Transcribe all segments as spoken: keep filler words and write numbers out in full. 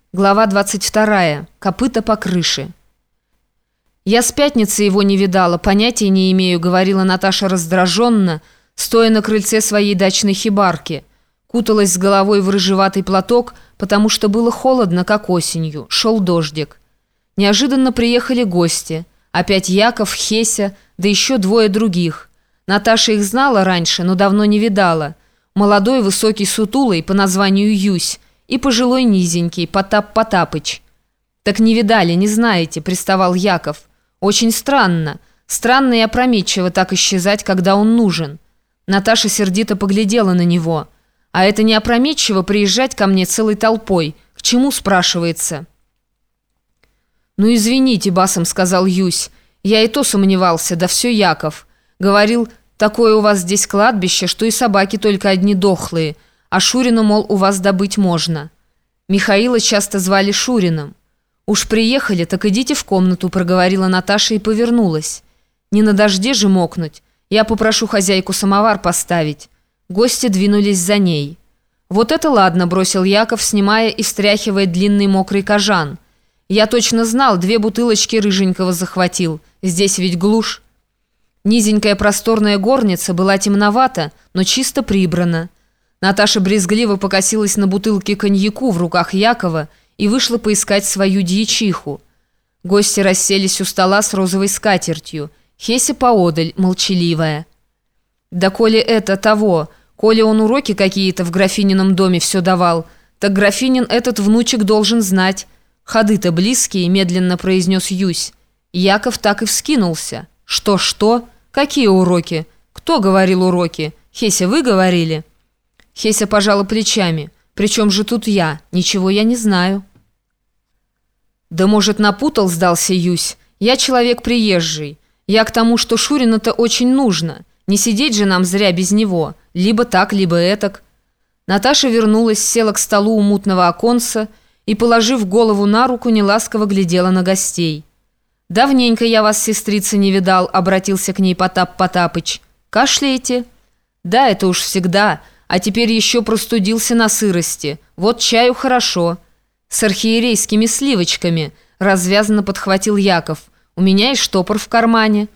Глава двадцать вторая. Копыта по крыше. «Я с пятницы его не видала, понятия не имею», — говорила Наташа раздраженно, стоя на крыльце своей дачной хибарки. Куталась с головой в рыжеватый платок, потому что было холодно, как осенью. Шел дождик. Неожиданно приехали гости. Опять Яков, Хеся, да еще двое других. Наташа их знала раньше, но давно не видала. Молодой, высокий, сутулый, по названию Юсь, и пожилой низенький, Потап Потапыч. «Так не видали, не знаете», — приставал Яков. «Очень странно. Странно и опрометчиво так исчезать, когда он нужен». Наташа сердито поглядела на него. «А это не опрометчиво приезжать ко мне целой толпой? К чему, спрашивается?» «Ну, извините», — басом сказал Юсь. «Я и то сомневался, да все Яков. Говорил, такое у вас здесь кладбище, что и собаки только одни дохлые, а Шурина, мол, у вас добыть можно». Михаила часто звали Шуриным. «Уж приехали, так идите в комнату», — проговорила Наташа и повернулась. «Не на дожде же мокнуть. Я попрошу хозяйку самовар поставить». Гости двинулись за ней. «Вот это ладно», — бросил Яков, снимая и встряхивая длинный мокрый кожан. «Я точно знал, две бутылочки рыженького захватил. Здесь ведь глушь». Низенькая просторная горница была темновата, но чисто прибрана. Наташа брезгливо покосилась на бутылке коньяку в руках Якова и вышла поискать свою дьячиху. Гости расселись у стола с розовой скатертью. Хеся поодаль, молчаливая. «Да коли это того, коли он уроки какие-то в графинином доме все давал, так графинин этот внучек должен знать. Ходы-то близкие», — медленно произнес Юсь. Яков так и вскинулся. «Что-что? Какие уроки? Кто говорил уроки? Хеся, вы говорили?» Хеся пожала плечами. «Причем же тут я? Ничего я не знаю». «Да, может, напутал», — сдался Юсь. «Я человек приезжий. Я к тому, что Шурина-то очень нужно. Не сидеть же нам зря без него. Либо так, либо этак». Наташа вернулась, села к столу у мутного оконца и, положив голову на руку, неласково глядела на гостей. «Давненько я вас, сестрица, не видал», — обратился к ней Потап Потапыч. «Кашляете?» «Да, это уж всегда. А теперь еще простудился на сырости. Вот чаю хорошо». «С архиерейскими сливочками», — развязанно подхватил Яков. «У меня и штопор в кармане».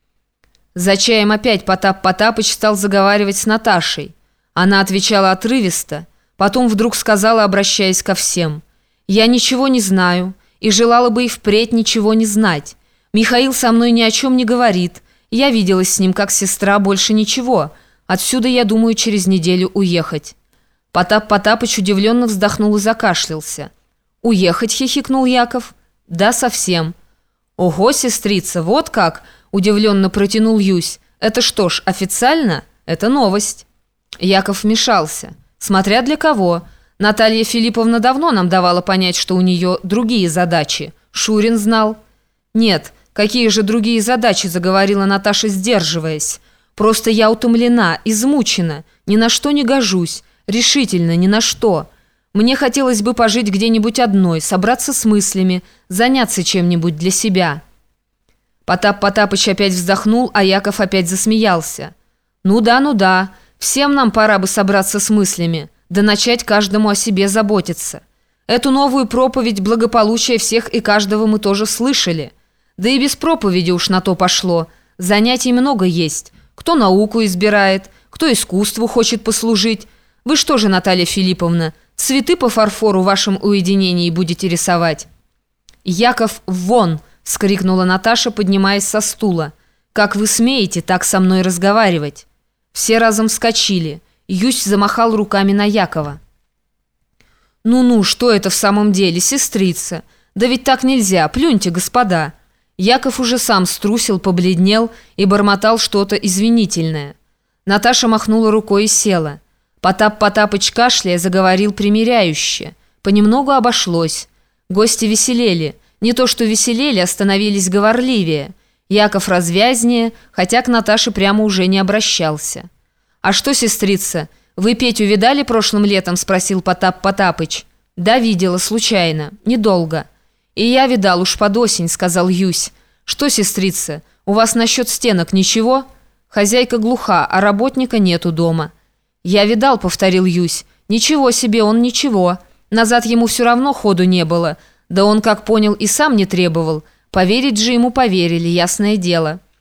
За чаем опять Потап Потапыч стал заговаривать с Наташей. Она отвечала отрывисто, потом вдруг сказала, обращаясь ко всем: «Я ничего не знаю и желала бы и впредь ничего не знать. Михаил со мной ни о чем не говорит. Я виделась с ним как сестра, больше ничего. Отсюда я думаю через неделю уехать». Потап Потапыч удивленно вздохнул и закашлялся. «Уехать?» — хихикнул Яков. «Да, совсем». «Ого, сестрица, вот как!» — удивленно протянул Юсь. «Это что ж, официально? Это новость». Яков вмешался. «Смотря для кого. Наталья Филипповна давно нам давала понять, что у нее другие задачи. Шурин знал». «Нет, какие же другие задачи?» — заговорила Наташа, сдерживаясь. «Просто я утомлена, измучена, ни на что не гожусь, решительно ни на что. Мне хотелось бы пожить где-нибудь одной, собраться с мыслями, заняться чем-нибудь для себя». Потап Потапыч опять вздохнул, а Яков опять засмеялся. «Ну да, ну да, всем нам пора бы собраться с мыслями, да начать каждому о себе заботиться. Эту новую проповедь благополучия всех и каждого мы тоже слышали. Да и без проповеди уж на то пошло. Занятий много есть. Кто науку избирает, кто искусству хочет послужить. Вы что же, Наталья Филипповна, цветы по фарфору в вашем уединении будете рисовать?» «Яков, вон!» — вскрикнула Наташа, поднимаясь со стула. «Как вы смеете так со мной разговаривать?» Все разом вскочили. Юсь замахал руками на Якова. «Ну-ну, что это в самом деле, сестрица? Да ведь так нельзя, плюньте, господа!» Яков уже сам струсил, побледнел и бормотал что-то извинительное. Наташа махнула рукой и села. Потап Потапыч, кашляя, заговорил примиряюще. Понемногу обошлось. Гости веселели. Не то что веселели, а становились говорливее. Яков развязнее, хотя к Наташе прямо уже не обращался. «А что, сестрица, вы Петю видали прошлым летом?» — спросил Потап Потапыч. «Да, видела, случайно, недолго». «И я видал уж под осень», — сказал Юсь. «Что, сестрица, у вас насчет стенок ничего?» «Хозяйка глуха, а работника нету дома». «Я видал», — повторил Юсь. «Ничего себе, он ничего. Назад ему все равно ходу не было, да он, как понял, и сам не требовал. Поверить же ему поверили, ясное дело.